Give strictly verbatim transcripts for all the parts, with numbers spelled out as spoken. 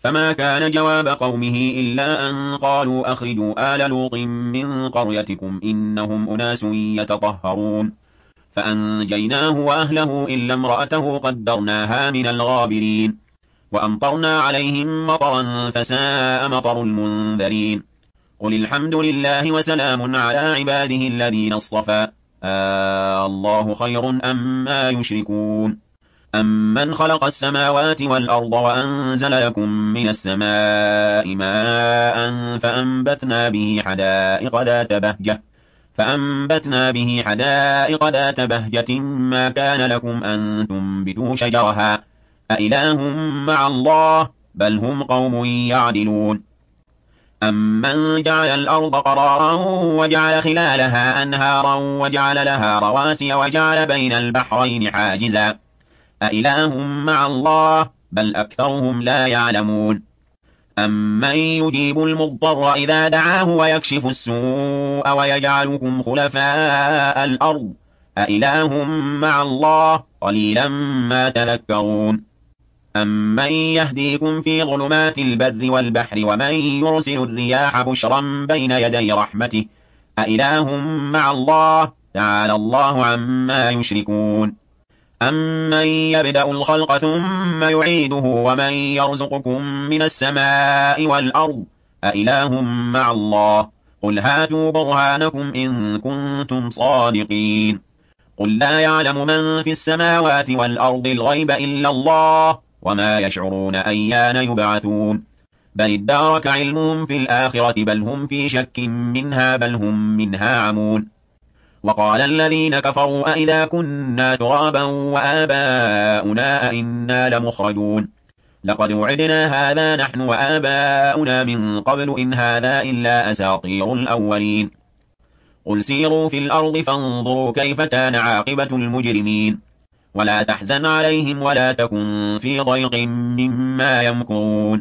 فما كان جواب قومه إلا أن قالوا أخرجوا آل لوط من قريتكم إنهم أناس يتطهرون فأنجيناه وأهله إلا امرأته قدرناها من الغابرين وأمطرنا عليهم مطرا فساء مطر المنذرين قل الحمد لله وسلام على عباده الذين اصطفى آه الله خير أما يشركون أمن خلق السماوات والأرض وأنزل لكم من السماء ماء فأنبتنا به حدائق ذات بهجة فأنبتنا به حدائق ذات بهجة ما كان لكم أن تنبتوا شجرها أإله مع الله بل هم قوم يعدلون أمن جعل الأرض قرارا وجعل خلالها أنهارا وجعل لها رواسي وجعل بين البحرين حاجزا أإله مع الله بل أكثرهم لا يعلمون أمن يجيب المضطر إذا دعاه ويكشف السوء ويجعلكم خلفاء الأرض أإله مع الله قليلا ما تذكرون أمن يهديكم في ظلمات البر والبحر ومن يرسل الرياح بشرا بين يدي رحمته أإله مع الله تعالى الله عما يشركون أمن يبدأ الخلق ثم يعيده ومن يرزقكم من السماء والأرض أإله مع الله قل هاتوا برهانكم إن كنتم صادقين قل لا يعلم من في السماوات والأرض الغيب إلا الله وما يشعرون أيان يبعثون بل ادارك علمهم في الآخرة بل هم في شك منها بل هم منها عمون وقال الذين كفروا أئذا كنا ترابا وآباؤنا أئنا لمخرجون لقد وعدنا هذا نحن وآباؤنا من قبل إن هذا إلا أساطير الأولين قل سيروا في الأرض فانظروا كيف كان عاقبة المجرمين ولا تحزن عليهم ولا تكن في ضيق مما يمكرون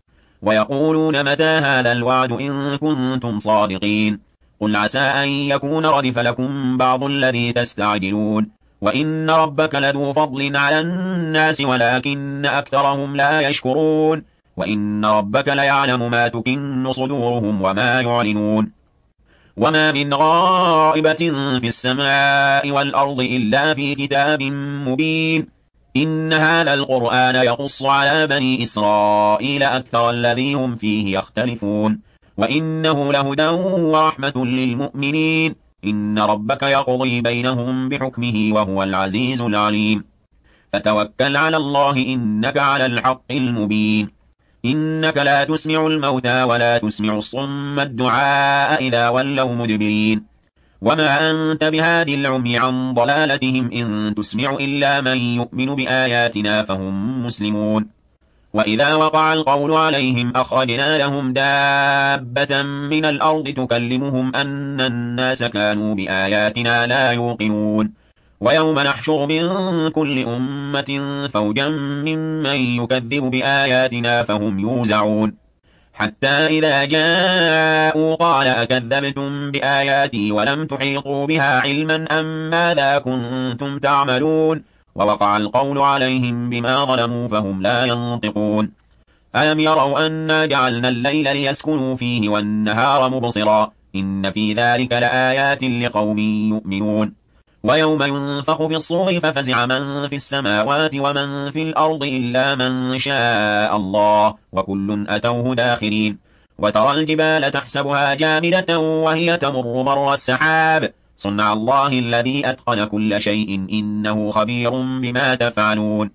ويقولون متى هذا الوعد إن كنتم صادقين قل عسى أن يكون ردف لكم بعض الذي تستعجلون وإن ربك لذو فضل على الناس ولكن أكثرهم لا يشكرون وإن ربك ليعلم ما تكن صدورهم وما يعلنون وما من غائبة في السماء والأرض إلا في كتاب مبين إن هذا القرآن يقص على بني إسرائيل أكثر الذي هم فيه يختلفون وإنه لهدى ورحمة للمؤمنين إن ربك يقضي بينهم بحكمه وهو العزيز العليم فتوكل على الله إنك على الحق المبين إنك لا تسمع الموتى ولا تسمع الصم الدعاء إذا ولوا مدبرين وما أنت بهادي العمي عن ضلالتهم إن تسمع إلا من يؤمن بآياتنا فهم مسلمون وإذا وقع القول عليهم أخرجنا لهم دابة من الأرض تكلمهم أن الناس كانوا بآياتنا لا يوقنون ويوم نحشر من كل أمة فوجا ممن يكذب بآياتنا فهم يوزعون حتى إذا جاءوا قال أكذبتم بآياتي ولم تحيطوا بها علما أم ماذا كنتم تعملون ووقع القول عليهم بما ظلموا فهم لا ينطقون ألم يروا أنا جعلنا الليل ليسكنوا فيه والنهار مبصرا إن في ذلك لآيات لقوم يؤمنون ويوم ينفخ في الصور ففزع من في السماوات ومن في الأرض إلا من شاء الله وكل أتوه داخرين وترى الجبال تحسبها جامدة وهي تمر مر السحاب صنع الله الذي أتقن كل شيء إنه خبير بما تفعلون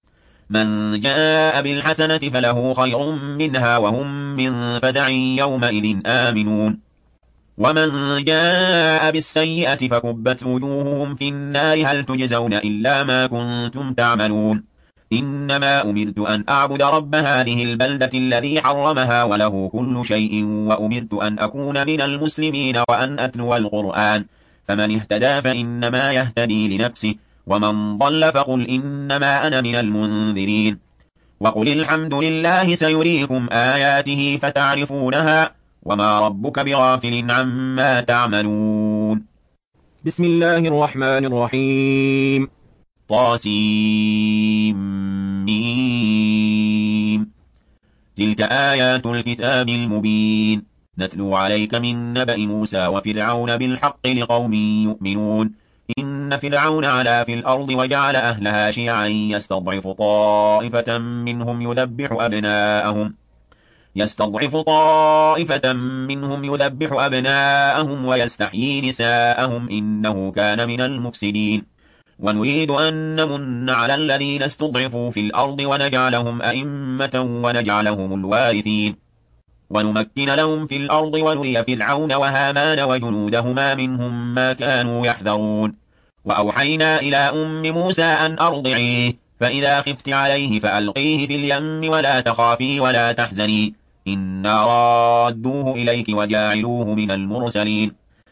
من جاء بالحسنة فله خير منها وهم من فزع يومئذ آمنون ومن جاء بالسيئة فكبت وجوههم في النار هل تجزون إلا ما كنتم تعملون إنما أمرت أن أعبد رب هذه البلدة الذي حرمها وله كل شيء وأمرت أن أكون من المسلمين وأن أتلو القرآن فمن اهتدى فإنما يهتدي لنفسه ومن ضل فقل إنما أنا من المنذرين وقل الحمد لله سيريكم آياته فتعرفونها وما ربك بغافل عما تعملون بسم الله الرحمن الرحيم طاسيم تلك آيات الكتاب المبين نتلو عليك من نبأ موسى وفرعون بالحق لقوم يؤمنون إن فرعون علا في الأرض وجعل أهلها شيعا يستضعف طائفة منهم يذبح أبناءهم يستضعف طائفة منهم يذبح أبناءهم ويستحيي نساءهم إنه كان من المفسدين ونريد أن نمن على الذين استضعفوا في الأرض ونجعلهم أئمة ونجعلهم الوارثين ونمكن لهم في الأرض ونري فرعون وهامان وجنودهما منهم ما كانوا يحذرون وأوحينا إلى أم موسى أن أرضعيه فإذا خفت عليه فألقيه في اليم ولا تخافي ولا تحزني إنا رادوه إليك وجاعلوه من المرسلين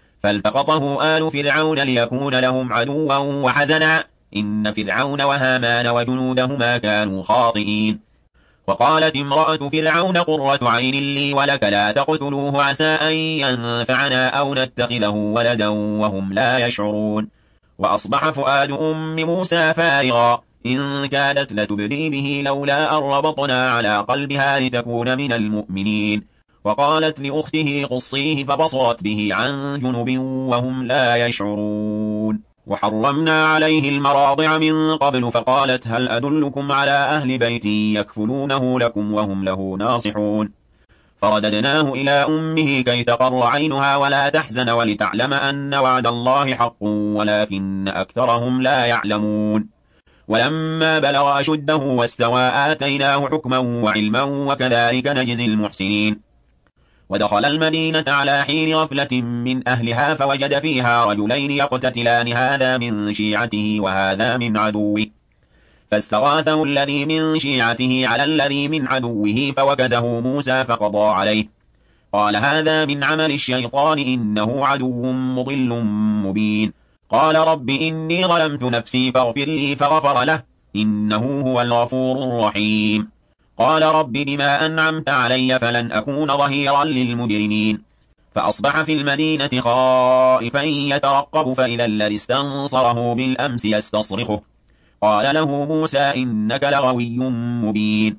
فالتقطه آل فرعون ليكون لهم عدوا وحزنا إن فرعون وهامان وجنودهما كانوا خاطئين وقالت امرأة فرعون قرة عين لي ولك لا تقتلوه عسى أن ينفعنا أو نتخذه ولدا وهم لا يشعرون وأصبح فؤاد أم موسى فارغا إن كادت لتبدي به لولا أن ربطنا على قلبها لتكون من المؤمنين وقالت لأخته قصيه فبصرت به عن جنب وهم لا يشعرون وحرمنا عليه المراضع من قبل فقالت هل أدلكم على أهل بيت يكفلونه لكم وهم له ناصحون فرددناه إلى أمه كي تقر عينها ولا تحزن ولتعلم أن وعد الله حق ولكن أكثرهم لا يعلمون ولما بلغ أشده واستوى آتيناه حكما وعلما وكذلك نجزي المحسنين ودخل المدينة على حين غفلة من أهلها فوجد فيها رجلين يقتتلان هذا من شيعته وهذا من عدوه فاستغاثه الذي من شيعته على الذي من عدوه فوكزه موسى فقضى عليه قال هذا من عمل الشيطان إنه عدو مضل مبين قال رب إني ظلمت نفسي فاغفر لي فغفر له إنه هو الغفور الرحيم قال رب بما أنعمت علي فلن أكون ظهيرا للمجرمين فأصبح في المدينة خائفا يترقب فإذا الذي استنصره بالأمس يستصرخه قال له موسى إنك لغوي مبين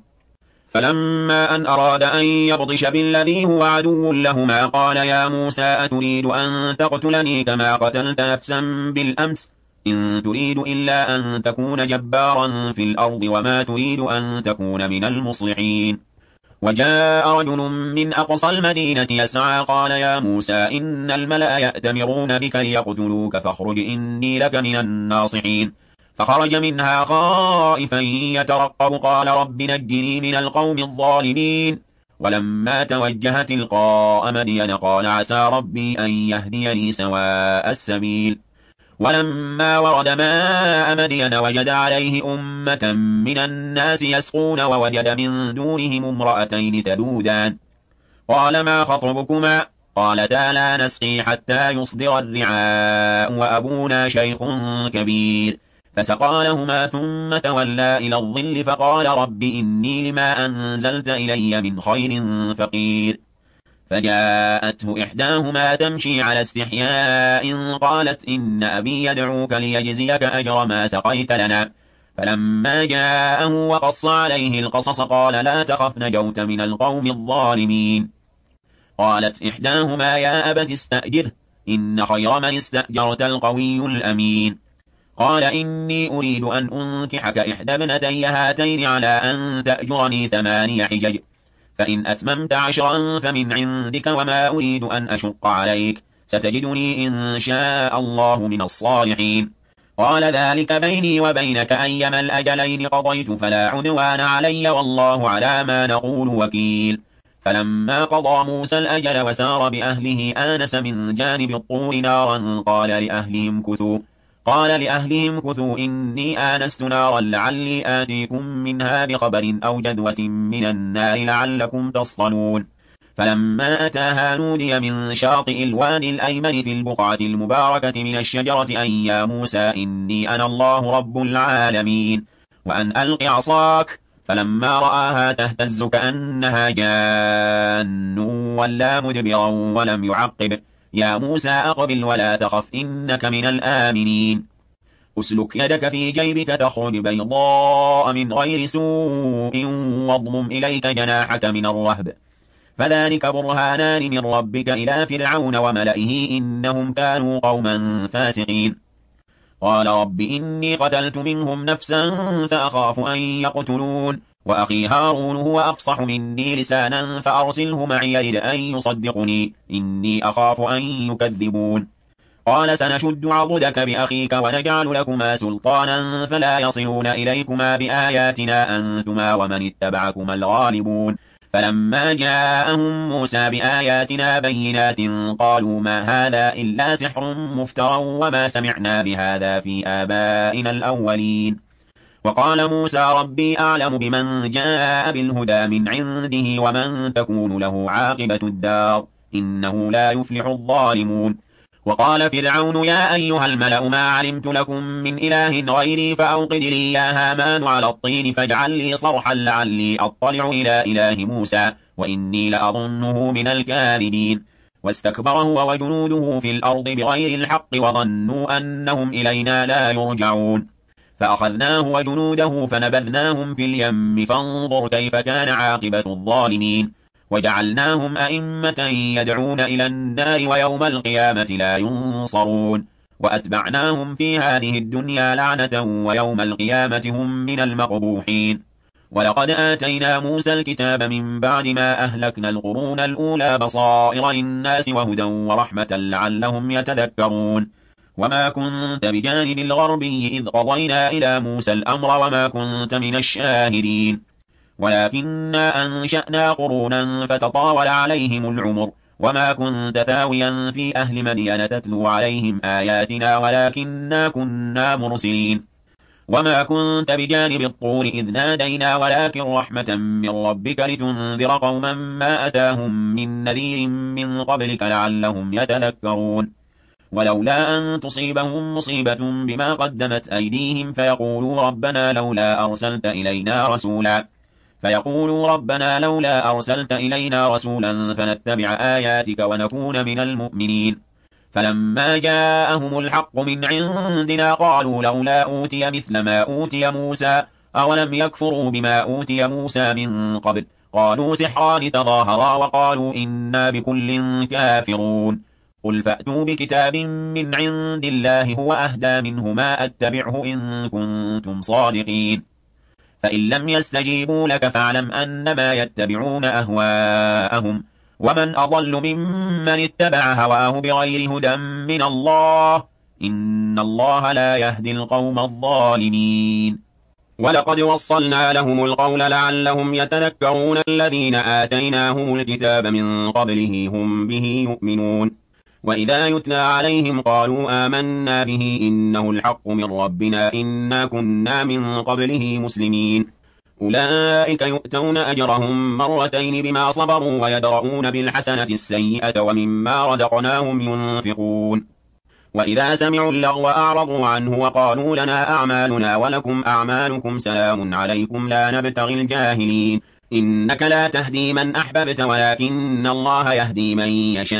فلما أن أراد أن يبطش بالذي هو عدو لهما قال يا موسى أتريد أن تقتلني كما قتلت نفسا بالأمس إن تريد إلا أن تكون جبارا في الأرض وما تريد أن تكون من المصلحين وجاء رجل من أقصى المدينة يسعى قال يا موسى إن الملأ يأتمرون بك ليقتلوك فاخرج إني لك من الناصحين فخرج منها خائفا يترقب قال رب نجني من القوم الظالمين ولما توجه تلقاء مدين قال عسى ربي أن يهديني سواء السبيل ولما ورد ماء مدين وجد عليه أمة من الناس يسقون ووجد من دونهم امرأتين تذودان قال ما خطبكما قالتا لا نسقي حتى يصدر الرعاء وأبونا شيخ كبير فسقى لهما ثم تولى إلى الظل فقال رب إني لما أنزلت إلي من خير فقير فجاءته إحداهما تمشي على استحياء قالت إن أبي يدعوك ليجزيك أجر ما سقيت لنا فلما جاءه وقص عليه القصص قال لا تخف نجوت من القوم الظالمين قالت إحداهما يا أبت استأجره إن خير من استأجرت القوي الأمين قال إني أريد أن أنكحك إحدى ابنتي هاتين على أن تأجرني ثماني حجج فإن أتممت عشرا فمن عندك وما أريد أن أشق عليك ستجدني إن شاء الله من الصالحين قال ذلك بيني وبينك أيما الأجلين قضيت فلا عدوان علي والله على ما نقول وكيل فلما قضى موسى الأجل وسار بأهله آنس من جانب الطور نارا قال لأهلهم كثوا قال لأهلهم كثوا إني آنست نارا لعلي آتيكم منها بخبر أو جذوة من النار لعلكم تصطلون فلما أتاها نودي من شاطئ الوادي الأيمن في البقعة المباركة من الشجرة أن يا موسى إني أنا الله رب العالمين وأن ألق عصاك فلما رآها تهتز كأنها جان ولا مدبرا ولم يعقب يا موسى أقبل ولا تخف إنك من الآمنين أسلك يدك في جيبك تخرج بيضاء من غير سوء واضمم إليك جناحك من الرهب فذلك برهانان من ربك إلى فرعون وملئه إنهم كانوا قوما فاسقين قال رب إني قتلت منهم نفسا فأخاف أن يقتلون وأخي هارون هو أفصح مني لسانا فأرسله معي يرد أن يصدقني إني أخاف أن يكذبون قال سنشد عضدك بأخيك ونجعل لكما سلطانا فلا يصلون إليكما بآياتنا أنتما ومن اتبعكما الغالبون فلما جاءهم موسى بآياتنا بينات قالوا ما هذا إلا سحر مفترى وما سمعنا بهذا في آبائنا الأولين وقال موسى ربي أعلم بمن جاء بالهدى من عنده ومن تكون له عاقبة الدار إنه لا يفلح الظالمون وقال فرعون يا أيها الملأ ما علمت لكم من إله غيري فأوقد لي يا هامان على الطين فاجعل لي صرحا لعلي أطلع إلى إله موسى وإني لأظنه من الكاذبين واستكبر هو وجنوده في الأرض بغير الحق وظنوا أنهم إلينا لا يرجعون فأخذناه وجنوده فنبذناهم في اليم فانظر كيف كان عاقبة الظالمين وجعلناهم أئمة يدعون إلى النار ويوم القيامة لا ينصرون وأتبعناهم في هذه الدنيا لعنة ويوم القيامة هم من المقبوحين ولقد آتينا موسى الكتاب من بعد ما أهلكنا القرون الأولى بصائر للناس وهدى ورحمة لعلهم يتذكرون وما كنت بجانب الغربي إذ قضينا إلى موسى الأمر وما كنت من الشاهدين ولكننا أنشأنا قرونا فتطاول عليهم العمر وما كنت ثاويا في أهل مدين تتلو عليهم آياتنا ولكننا كنا مرسلين وما كنت بجانب الطور إذ نادينا ولكن رحمة من ربك لتنذر قوما ما أتاهم من نذير من قبلك لعلهم يتذكرون ولولا أن تصيبهم مصيبة بما قدمت أيديهم فيقولوا ربنا لولا أرسلت إلينا رسولا فيقولوا ربنا لولا أرسلت إلينا رسولا فنتبع آياتك ونكون من المؤمنين فلما جاءهم الحق من عندنا قالوا لولا أوتي مثل ما أوتي موسى أولم يكفروا بما أوتي موسى من قبل قالوا سحران تظاهرا وقالوا إنا بكل كافرون قل فأتوا بكتاب من عند الله هو أهدى منه ما أتبعه إن كنتم صادقين فإن لم يستجيبوا لك فاعلم أنما يتبعون أهواءهم ومن أضل ممن اتبع هواه بغير هدى من الله إن الله لا يهدي القوم الظالمين ولقد وصلنا لهم القول لعلهم يتذكرون الذين آتيناهم الكتاب من قبله هم به يؤمنون وإذا يتلى عليهم قالوا آمنا به إنه الحق من ربنا إنا كنا من قبله مسلمين أولئك يؤتون أجرهم مرتين بما صبروا ويدرؤون بالحسنة السيئة ومما رزقناهم ينفقون وإذا سمعوا اللغو أعرضوا عنه وقالوا لنا أعمالنا ولكم أعمالكم سلام عليكم لا نبتغي الجاهلين إنك لا تهدي من أحببت ولكن الله يهدي من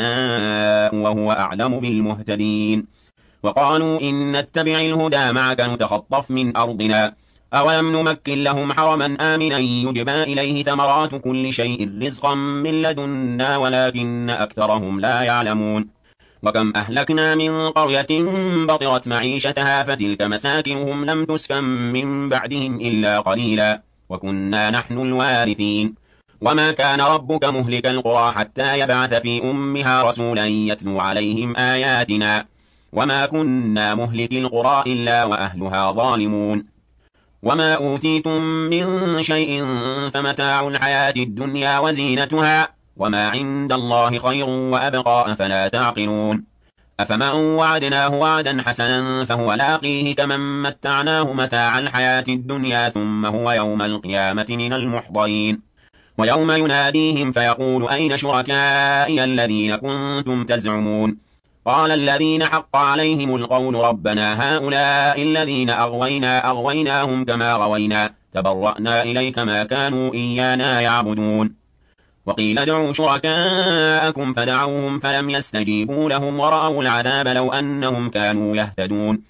يشاء وهو أعلم بالمهتدين وقالوا إن نتبع الهدى معك نتخطف من أرضنا أولم نمكن لهم حرما آمنا يجبى إليه ثمرات كل شيء رزقا من لدنا ولكن أكثرهم لا يعلمون وكم أهلكنا من قرية بطرت معيشتها فتلك مساكنهم لم تسكن من بعدهم إلا قليلا وكنا نحن الوارثين وما كان ربك مهلك القرى حتى يبعث في أمها رسولا يتلو عليهم آياتنا وما كنا مهلك القرى إلا وأهلها ظالمون وما أوتيتم من شيء فمتاع الحياة الدنيا وزينتها وما عند الله خير وأبقى أفلا تعقلون أفمن وعدناه وعدا حسنا فهو لاقيه كمن متعناه متاع الحياة الدنيا ثم هو يوم القيامة من المحضرين ويوم يناديهم فيقول أين شركائي الذين كنتم تزعمون قال الذين حق عليهم القول ربنا هؤلاء الذين أغوينا أغويناهم كما غوينا تبرأنا إليك ما كانوا إيانا يعبدون وقيل ادعوا شركاءكم فدعوهم فلم يستجيبوا لهم ورأوا العذاب لو أنهم كانوا يهتدون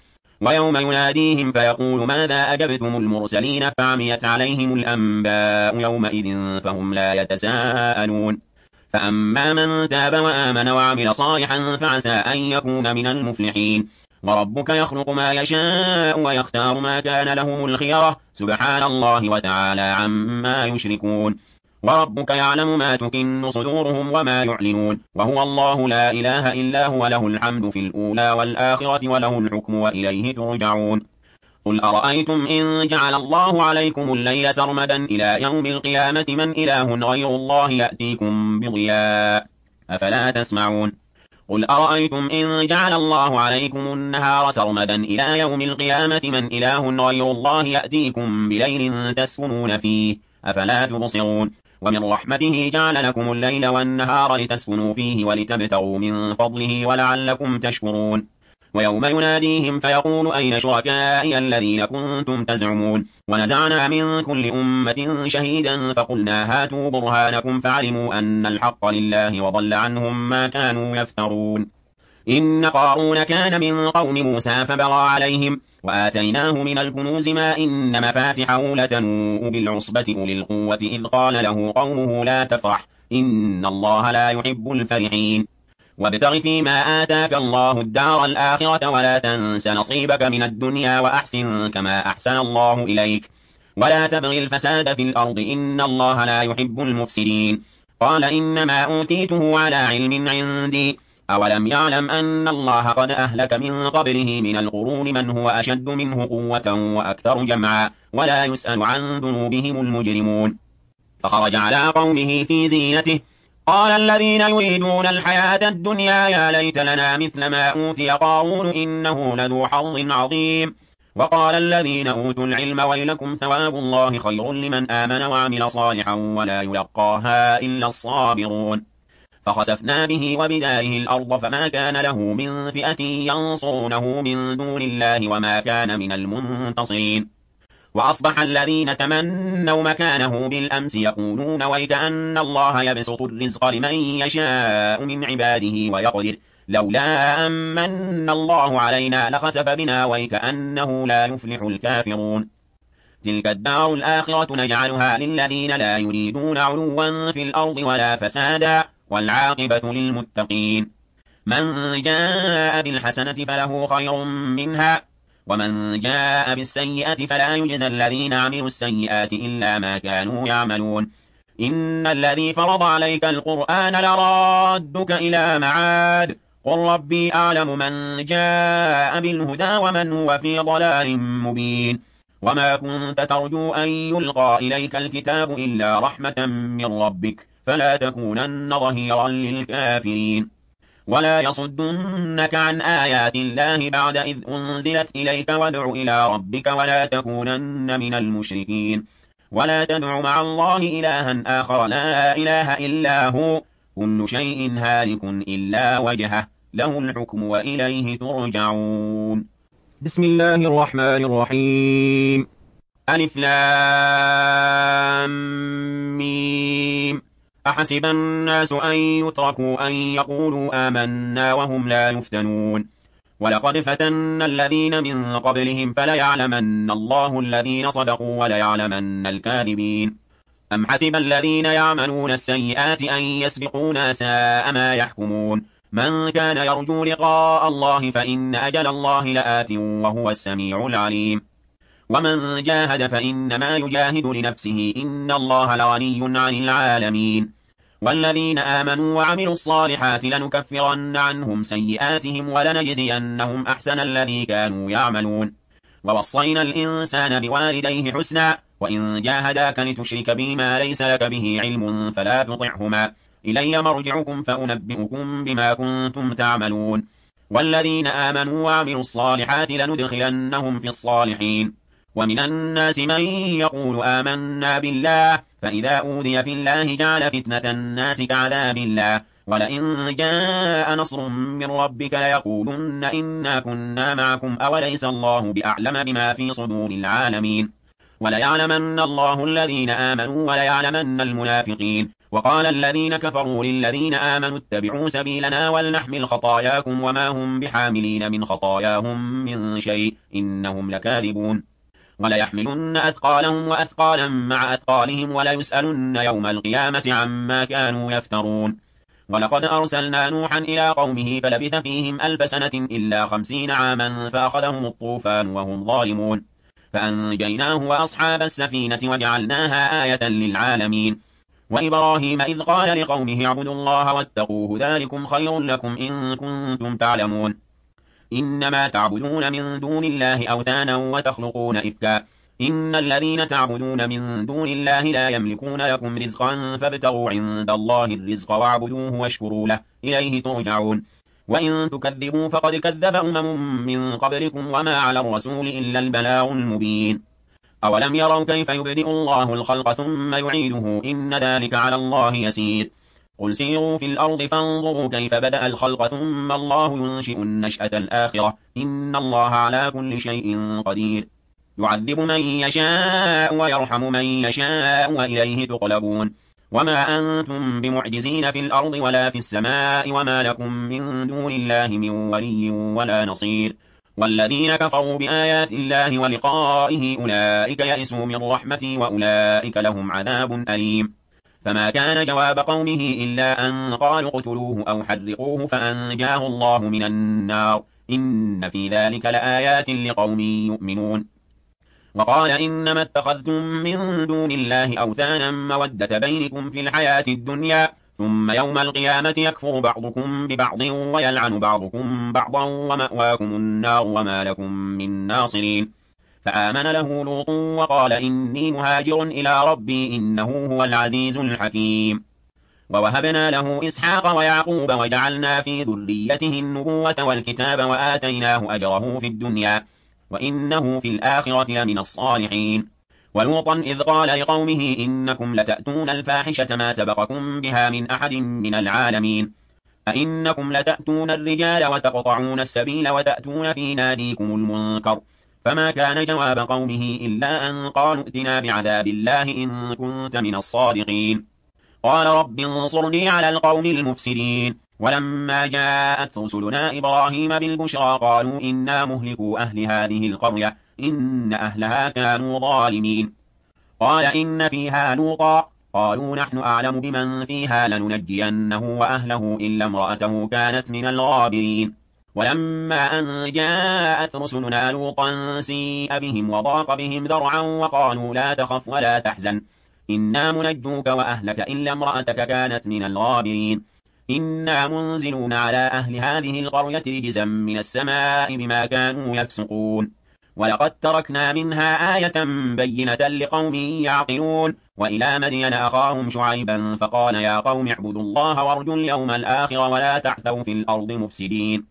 ويوم يناديهم فيقول ماذا أجبتم المرسلين فعميت عليهم الأنباء يومئذ فهم لا يتساءلون فأما من تاب وآمن وعمل صالحا فعسى أن يكون من المفلحين وربك يخلق ما يشاء ويختار ما كان لهم الخيرة سبحان الله وتعالى عما يشركون وربك يعلم ما تكن صدورهم وما يعلنون وهو الله لا إله إلا هو له الحمد في الأولى والآخرة وله الحكم وإليه ترجعون قل أرأيتم إن جعل الله عليكم الليل سرمدا إلى يوم القيامة من إله غير الله يأتيكم بضياء أفلا تسمعون قل أرأيتم إن جعل الله عليكم النهار سرمدا إلى يوم القيامة من إله غير الله يأتيكم بليل تسكنون فيه أفلا تبصرون ومن رحمته جعل لكم الليل والنهار لتسكنوا فيه ولتبتغوا من فضله ولعلكم تشكرون ويوم يناديهم فيقول أين شركائي الذين كنتم تزعمون ونزعنا من كل أمة شهيدا فقلنا هاتوا برهانكم فعلموا أن الحق لله وضل عنهم ما كانوا يفترون إن قارون كان من قوم موسى فبغى عليهم وآتيناه من الكنوز ما إن مفاتحه لتنوء بالعصبة أولي القوة إذ قال له قومه لا تفرح إن الله لا يحب الفرحين وابتغ فيما آتاك الله الدار الآخرة ولا تنس نصيبك من الدنيا وأحسن كما أحسن الله إليك ولا تبغ الفساد في الأرض إن الله لا يحب المفسدين قال إنما أوتيته على علم عندي أولم يعلم أن الله قد أهلك من قبله من القرون من هو أشد منه قوة وأكثر جمعا ولا يسأل عن ذنوبهم المجرمون فخرج على قومه في زينته قال الذين يريدون الحياة الدنيا يا ليت لنا مثل ما أوتي قارون إنه لذو حظ عظيم وقال الذين أوتوا العلم ويلكم ثواب الله خير لمن آمن وعمل صالحا ولا يلقاها إلا الصابرون فخسفنا به وبداره الأرض فما كان له من فئة ينصرونه من دون الله وما كان من المنتصرين وأصبح الذين تمنوا مكانه بالأمس يقولون ويكأن الله يبسط الرزق لمن يشاء من عباده ويقدر لولا أمن الله علينا لخسف بنا ويكأنه لا يفلح الكافرون تلك الدار الآخرة نجعلها للذين لا يريدون علوا في الأرض ولا فسادا والعاقبة للمتقين من جاء بالحسنة فله خير منها ومن جاء بالسيئة فلا يجزى الذين عملوا السيئات إلا ما كانوا يعملون إن الذي فرض عليك القرآن لرادك إلى معاد قل ربي أعلم من جاء بالهدى ومن هو في ضلال مبين وما كنت ترجو أن يلقى إليك الكتاب إلا رحمة من ربك فلا تكونن ظهيرا للكافرين ولا يصدنك عن آيات الله بعد إذ أنزلت إليك وادع إلى ربك ولا تكونن من المشركين ولا تدع مع الله إلها آخر لا إله إلا هو كل شيء هالك إلا وجهه له الحكم وإليه ترجعون بسم الله الرحمن الرحيم ألف لام ميم أحسب الناس أن يتركوا أن يقولوا آمنا وهم لا يفتنون ولقد فتنا الذين من قبلهم فليعلمن الله الذين صدقوا وليعلمن الكاذبين أم حسب الذين يعملون السيئات أن يسبقونا ساء ما يحكمون من كان يرجو لقاء الله فإن أجل الله لآت وهو السميع العليم ومن جاهد فإنما يجاهد لنفسه إن الله لغني عن العالمين والذين آمنوا وعملوا الصالحات لنكفرن عنهم سيئاتهم ولنجزينهم أحسن الذي كانوا يعملون ووصينا الإنسان بوالديه حسنا وإن جاهداك لتشرك بي ما ليس لك به علم فلا تطعهما إلي مرجعكم فأنبئكم بما كنتم تعملون والذين آمنوا وعملوا الصالحات لندخلنهم في الصالحين ومن الناس من يقول آمنا بالله فإذا أوذي في الله جعل فتنة الناس كعذاب الله ولئن جاء نصر من ربك ليقولن إنا كنا معكم أوليس الله بأعلم بما في صدور العالمين وليعلمن الله الذين آمنوا وليعلمن المنافقين وقال الذين كفروا للذين آمنوا اتبعوا سبيلنا ولنحمل خطاياكم وما هم بحاملين من خطاياهم من شيء إنهم لكاذبون وليحملن أثقالهم وأثقالا مع أثقالهم وليسألن يوم القيامة عما كانوا يفترون ولقد أرسلنا نوحا إلى قومه فلبث فيهم ألف سنة إلا خمسين عاما فأخذهم الطوفان وهم ظالمون فأنجيناه وأصحاب السفينة وجعلناها آية للعالمين وإبراهيم إذ قال لقومه اعبدوا الله واتقوه ذلكم خير لكم إن كنتم تعلمون إنما تعبدون من دون الله أوثانا وتخلقون إفكا إن الذين تعبدون من دون الله لا يملكون لكم رزقا فابتغوا عند الله الرزق واعبدوه واشكروا له إليه ترجعون وإن تكذبوا فقد كذب أمم من قبلكم وما على الرسول إلا البلاغ المبين أولم يروا كيف يبدئ الله الخلق ثم يعيده إن ذلك على الله يسير قل سيروا في الأرض فانظروا كيف بدأ الخلق ثم الله ينشئ النشأة الآخرة إن الله على كل شيء قدير يعذب من يشاء ويرحم من يشاء وإليه تقلبون وما أنتم بمعجزين في الأرض ولا في السماء وما لكم من دون الله من ولي ولا نصير والذين كفروا بآيات الله ولقائه أولئك يئسوا من رحمتي وأولئك لهم عذاب أليم فما كان جواب قومه إلا أن قالوا اقتلوه أو حرقوه فأنجاه الله من النار إن في ذلك لآيات لقوم يؤمنون وقال إنما اتخذتم من دون الله أوثانا مودة بينكم في الحياة الدنيا ثم يوم القيامة يكفر بعضكم ببعض ويلعن بعضكم بعضا ومأواكم النار وما لكم من ناصرين فآمن له لوط وقال إني مهاجر إلى ربي إنه هو العزيز الحكيم ووهبنا له إسحاق ويعقوب وجعلنا في ذريته النبوة والكتاب وآتيناه أجره في الدنيا وإنه في الآخرة لمن الصالحين ولوطا إذ قال لقومه إنكم لتأتون الفاحشة ما سبقكم بها من أحد من العالمين أئنكم لتأتون الرجال وتقطعون السبيل وتأتون في ناديكم المنكر فما كان جواب قومه إلا أن قالوا ائتنا بعذاب الله إن كنت من الصادقين قال رب انصرني على القوم المفسدين ولما جاءت رسلنا إبراهيم بالبشرى قالوا إنا مهلكوا أهل هذه القرية إن أهلها كانوا ظالمين قال إن فيها لوطا قالوا نحن أعلم بمن فيها لننجينه وأهله إلا امرأته كانت من الغابرين ولما أن جاءت رسلنا لوطا سيء بهم وضاق بهم ذرعا وقالوا لا تخف ولا تحزن إنا منجوك وأهلك إلا امرأتك كانت من الغابرين إنا منزلون على أهل هذه القرية رجزا من السماء بما كانوا يفسقون ولقد تركنا منها آية بينة لقوم يعقلون وإلى مدين أخاهم شعيبا فقال يا قوم اعبدوا الله وارجوا اليوم الآخر ولا تعثوا في الأرض مفسدين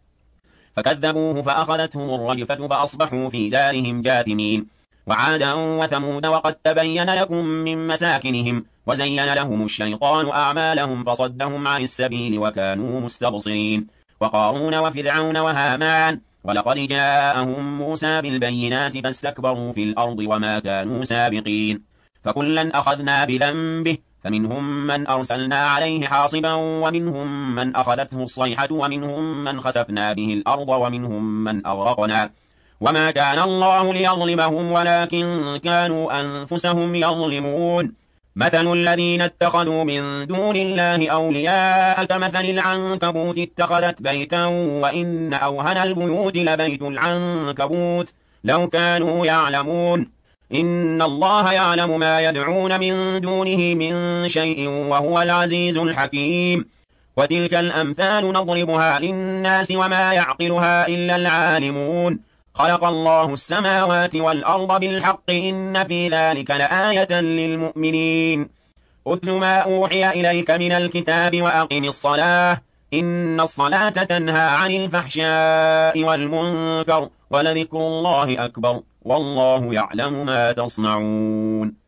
فكذبوه فأخذتهم الرجفة فأصبحوا في دارهم جاثمين وعادا وثمود وقد تبين لكم من مساكنهم وزين لهم الشيطان أعمالهم فصدهم عن السبيل وكانوا مستبصرين وقارون وفرعون وهامان ولقد جاءهم موسى بالبينات فاستكبروا في الأرض وما كانوا سابقين فكلا أخذنا بذنبه فمنهم من أرسلنا عليه حاصبا ومنهم من أخذته الصيحة ومنهم من خسفنا به الأرض ومنهم من أغرقنا وما كان الله ليظلمهم ولكن كانوا أنفسهم يظلمون مثل الذين اتخذوا من دون الله أولياء كمثل العنكبوت اتخذت بيتا وإن أوهن البيوت لبيت العنكبوت لو كانوا يعلمون إن الله يعلم ما يدعون من دونه من شيء وهو العزيز الحكيم وتلك الأمثال نضربها للناس وما يعقلها إلا العالمون خلق الله السماوات والأرض بالحق إن في ذلك لآية للمؤمنين أتل ما أوحي إليك من الكتاب وأقم الصلاة إن الصلاة تنهى عن الفحشاء والمنكر ولذكر الله أكبر والله يعلم ما تصنعون